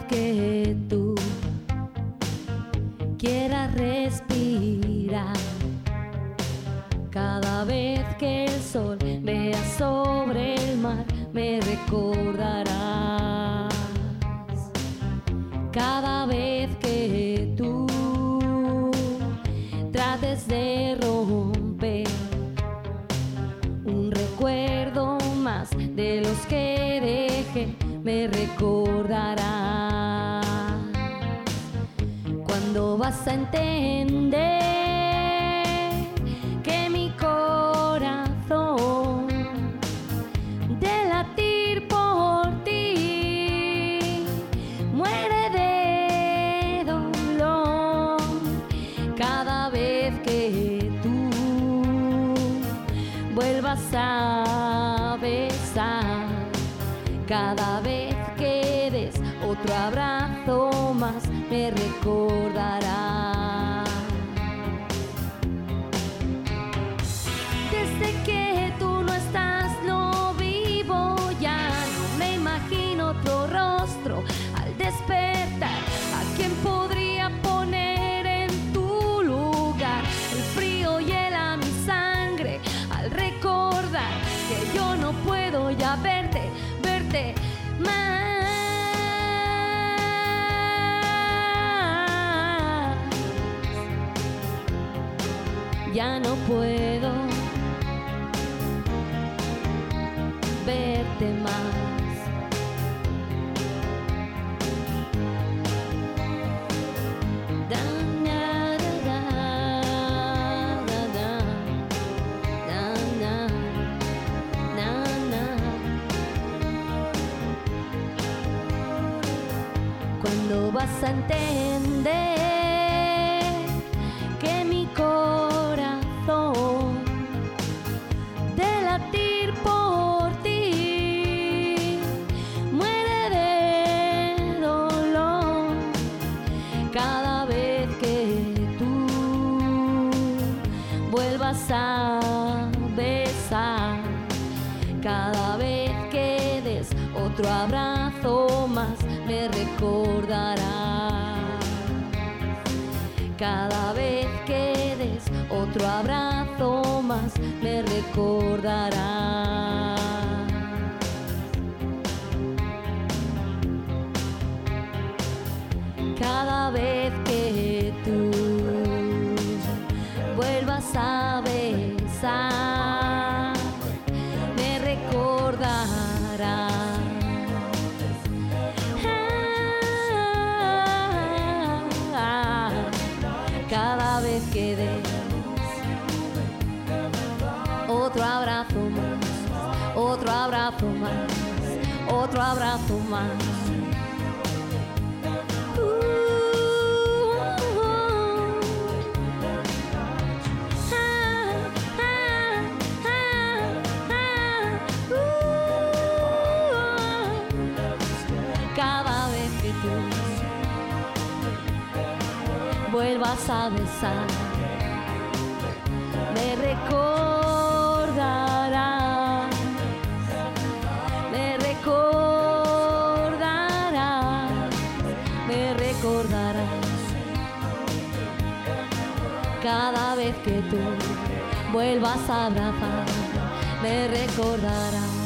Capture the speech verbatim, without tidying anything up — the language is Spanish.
que tú quieras respirar, cada vez que el sol vea sobre el mar, me recordarás. Cada vez que tú trates de romper un recuerdo más de los que dejé, me recordarás. Cuando vas a entender que mi corazón de latir por ti muere de dolor, cada vez que tú vuelvas a besar, cada vez que des otro abrazo más, me recordarás. Desde que tú no estás, no vivo ya, no me imagino otro rostro al despertar. ¿A quién podría poner en tu lugar? El frío hiela mi sangre al recordar que yo no puedo ya verte, verte más. Ya no puedo verte más. Da, na, da, da, da, da, da, na, na, na. Cuando vas a entender que mi corazón de latir por ti muere de dolor, cada vez que tú vuelvas a besar, cada vez que des otro abrazo más, me recordarás. Cada vez que des otro abrazo más, me recordarás. Cada vez que tú vuelvas a besar, me recordarás. Cada vez que des otro abrazo más, otro abrazo más, otro abrazo más. Uh, uh, ah, ah, ah, ah, uh, cada vez que tú vuelvas a besar, me recordarás, me recordarás, me recordarás. Cada vez que tú vuelvas a abrazar, me recordarás.